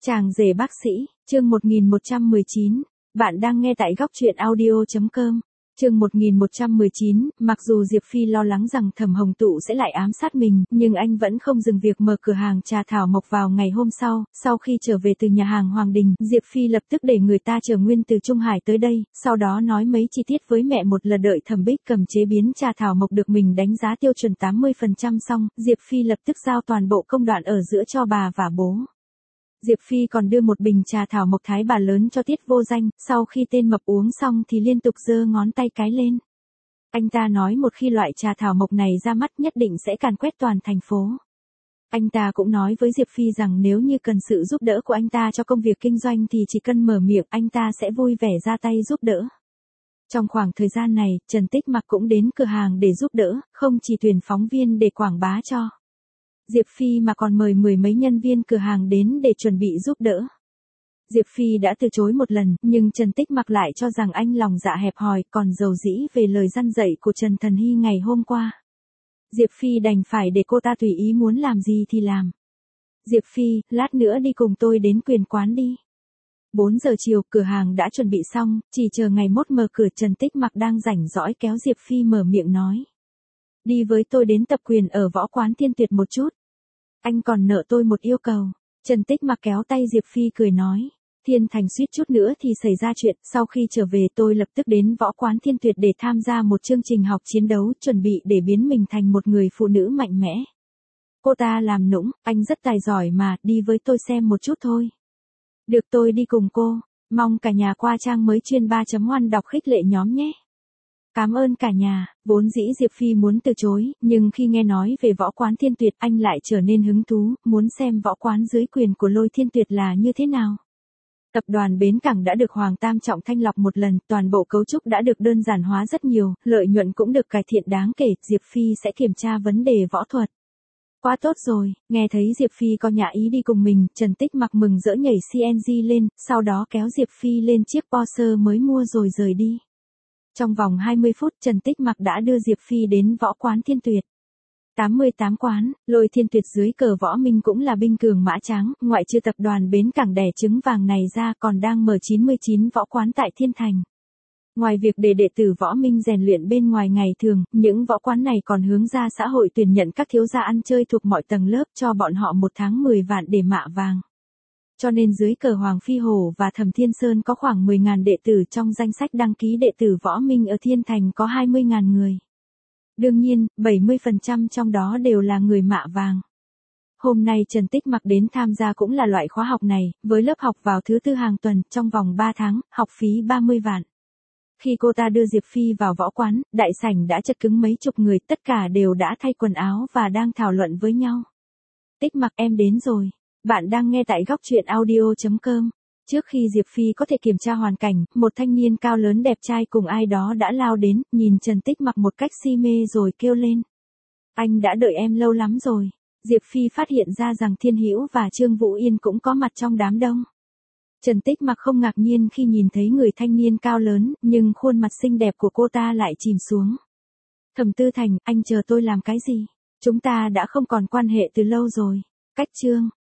Chàng rể bác sĩ, chương 1119. Bạn đang nghe tại góc truyện audio.com. Chương 1119, mặc dù Diệp Phi lo lắng rằng Thẩm Hồng Tụ sẽ lại ám sát mình, nhưng anh vẫn không dừng việc mở cửa hàng trà thảo mộc vào ngày hôm sau khi trở về từ nhà hàng Hoàng Đình, Diệp Phi lập tức để người ta chở nguyên từ Trung Hải tới đây, sau đó nói mấy chi tiết với mẹ một lần. Đợi Thẩm Bích Cầm chế biến trà thảo mộc được mình đánh giá tiêu chuẩn 80% xong, Diệp Phi lập tức giao toàn bộ công đoạn ở giữa cho bà và bố. Diệp Phi còn đưa một bình trà thảo mộc Thái Bà lớn cho Tiết Vô Danh, sau khi tên mập uống xong thì liên tục giơ ngón tay cái lên. Anh ta nói một khi loại trà thảo mộc này ra mắt nhất định sẽ càn quét toàn thành phố. Anh ta cũng nói với Diệp Phi rằng nếu như cần sự giúp đỡ của anh ta cho công việc kinh doanh thì chỉ cần mở miệng anh ta sẽ vui vẻ ra tay giúp đỡ. Trong khoảng thời gian này, Trần Tích Mặc cũng đến cửa hàng để giúp đỡ, không chỉ tuyển phóng viên để quảng bá cho Diệp Phi mà còn mời mười mấy nhân viên cửa hàng đến để chuẩn bị giúp đỡ. Diệp Phi đã từ chối một lần, nhưng Trần Tích Mặc lại cho rằng anh lòng dạ hẹp hòi, còn dầu dĩ về lời răn dạy của Trần Thần Hy ngày hôm qua. Diệp Phi đành phải để cô ta tùy ý muốn làm gì thì làm. Diệp Phi, lát nữa đi cùng tôi đến Quyền Quán đi. 4 giờ chiều, cửa hàng đã chuẩn bị xong, chỉ chờ ngày mốt mở cửa. Trần Tích Mặc đang rảnh rỗi kéo Diệp Phi mở miệng nói. Đi với tôi đến tập quyền ở Võ Quán Thiên Tuyệt một chút. Anh còn nợ tôi một yêu cầu. Trần Tích Mặc kéo tay Diệp Phi cười nói. Thiên Thành suýt chút nữa thì xảy ra chuyện. Sau khi trở về tôi lập tức đến Võ Quán Thiên Tuyệt để tham gia một chương trình học chiến đấu, chuẩn bị để biến mình thành một người phụ nữ mạnh mẽ. Cô ta làm nũng, anh rất tài giỏi mà, đi với tôi xem một chút thôi. Được, tôi đi cùng cô. Mong cả nhà qua trang mới chuyên 3.1 đọc khích lệ nhóm nhé. Cảm ơn cả nhà. Vốn dĩ Diệp Phi muốn từ chối, nhưng khi nghe nói về Võ Quán Thiên Tuyệt anh lại trở nên hứng thú, muốn xem võ quán dưới quyền của Lôi Thiên Tuyệt là như thế nào. Tập đoàn Bến Cảng đã được Hoàng Tam Trọng thanh lọc một lần, toàn bộ cấu trúc đã được đơn giản hóa rất nhiều, lợi nhuận cũng được cải thiện đáng kể, Diệp Phi sẽ kiểm tra vấn đề võ thuật. Quá tốt rồi, nghe thấy Diệp Phi có nhã ý đi cùng mình, Trần Tích Mặc mừng rỡ nhảy CNG lên, sau đó kéo Diệp Phi lên chiếc Porsche mới mua rồi rời đi. Trong vòng 20 phút Trần Tích Mặc đã đưa Diệp Phi đến Võ Quán Thiên Tuyệt. 88 quán, Lôi Thiên Tuyệt dưới cờ Võ Minh cũng là binh cường mã tráng, ngoại trừ tập đoàn Bến Cảng đẻ trứng vàng này ra còn đang mở 99 võ quán tại Thiên Thành. Ngoài việc để đệ tử Võ Minh rèn luyện bên ngoài ngày thường, những võ quán này còn hướng ra xã hội tuyển nhận các thiếu gia ăn chơi thuộc mọi tầng lớp cho bọn họ một tháng 10 vạn để mạ vàng. Cho nên dưới cờ Hoàng Phi Hổ và Thẩm Thiên Sơn có khoảng 10.000 đệ tử, trong danh sách đăng ký đệ tử Võ Minh ở Thiên Thành có 20.000 người. Đương nhiên, 70% trong đó đều là người mạ vàng. Hôm nay Trần Tích Mặc đến tham gia cũng là loại khóa học này, với lớp học vào thứ tư hàng tuần, trong vòng 3 tháng, học phí 30 vạn. Khi cô ta đưa Diệp Phi vào võ quán, đại sảnh đã chật cứng mấy chục người, tất cả đều đã thay quần áo và đang thảo luận với nhau. Tích Mặc, em đến rồi. Bạn đang nghe tại góc truyện audio.com. Trước khi Diệp Phi có thể kiểm tra hoàn cảnh, một thanh niên cao lớn đẹp trai cùng ai đó đã lao đến, nhìn Trần Tích Mặc một cách si mê rồi kêu lên. Anh đã đợi em lâu lắm rồi. Diệp Phi phát hiện ra rằng Thiên Hữu và Trương Vũ Yên cũng có mặt trong đám đông. Trần Tích Mặc không ngạc nhiên khi nhìn thấy người thanh niên cao lớn, nhưng khuôn mặt xinh đẹp của cô ta lại chìm xuống. Thẩm Tư Thành, anh chờ tôi làm cái gì? Chúng ta đã không còn quan hệ từ lâu rồi. Cách chương.